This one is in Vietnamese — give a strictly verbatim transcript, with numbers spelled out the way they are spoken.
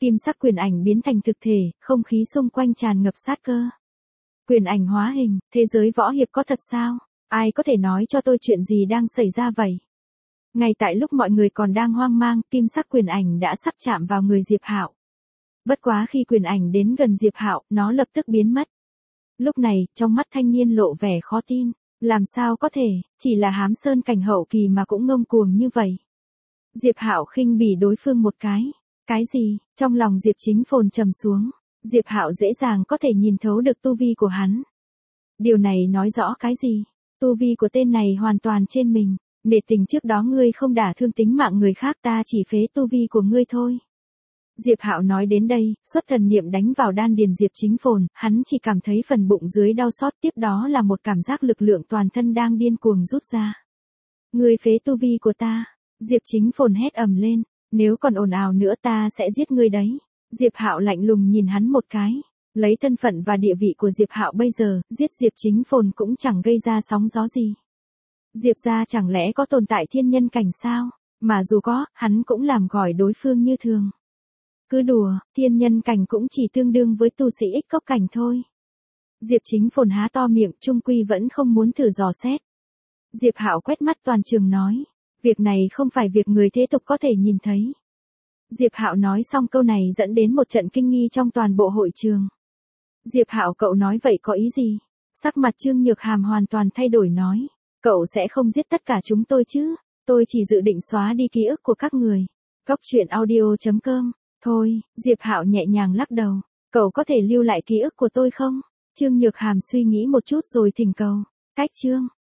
Kim sắc quyền ảnh biến thành thực thể, không khí xung quanh tràn ngập sát cơ. Quyền ảnh hóa hình, thế giới võ hiệp có thật sao? Ai có thể nói cho tôi chuyện gì đang xảy ra vậy? Ngay tại lúc mọi người còn đang hoang mang, kim sắc quyền ảnh đã sắp chạm vào người Diệp Hạo. Bất quá khi quyền ảnh đến gần Diệp Hạo, nó lập tức biến mất. Lúc này, trong mắt thanh niên lộ vẻ khó tin. Làm sao có thể, chỉ là hám sơn cảnh hậu kỳ mà cũng ngông cuồng như vậy. Diệp Hạo khinh bỉ đối phương một cái. Cái gì? Trong lòng Diệp Chính Phồn trầm xuống. Diệp Hạo dễ dàng có thể nhìn thấu được tu vi của hắn. Điều này nói rõ cái gì? Tu vi của tên này hoàn toàn trên mình. Nể tình trước đó ngươi không đả thương tính mạng người khác, ta chỉ phế tu vi của ngươi thôi. Diệp Hạo nói đến đây, xuất thần niệm đánh vào đan điền Diệp Chính Phồn, hắn chỉ cảm thấy phần bụng dưới đau xót, tiếp đó là một cảm giác lực lượng toàn thân đang điên cuồng rút ra. Ngươi phế tu vi của ta. Diệp Chính Phồn hét ầm lên, nếu còn ồn ào nữa ta sẽ giết ngươi đấy. Diệp Hạo lạnh lùng nhìn hắn một cái. Lấy thân phận và địa vị của Diệp Hạo bây giờ, giết Diệp Chính Phồn cũng chẳng gây ra sóng gió gì. Diệp gia chẳng lẽ có tồn tại thiên nhân cảnh sao? Mà dù có, hắn cũng làm gọi đối phương như thường. Cứ đùa, thiên nhân cảnh cũng chỉ tương đương với tu sĩ ích cốc cảnh thôi. Diệp Chính Phồn há to miệng, chung quy vẫn không muốn thử dò xét. Diệp Hạo quét mắt toàn trường nói, việc này không phải việc người thế tục có thể nhìn thấy. Diệp Hạo nói xong câu này dẫn đến một trận kinh nghi trong toàn bộ hội trường. Diệp Hạo, cậu nói vậy có ý gì? Sắc mặt Trương Nhược Hàm hoàn toàn thay đổi nói, cậu sẽ không giết tất cả chúng tôi chứ? Tôi chỉ dự định xóa đi ký ức của các người. Cốc truyện audio chấm com. Thôi, Diệp Hạo nhẹ nhàng lắc đầu. Cậu có thể lưu lại ký ức của tôi không? Trương Nhược Hàm suy nghĩ một chút rồi thỉnh cầu. Cách chương.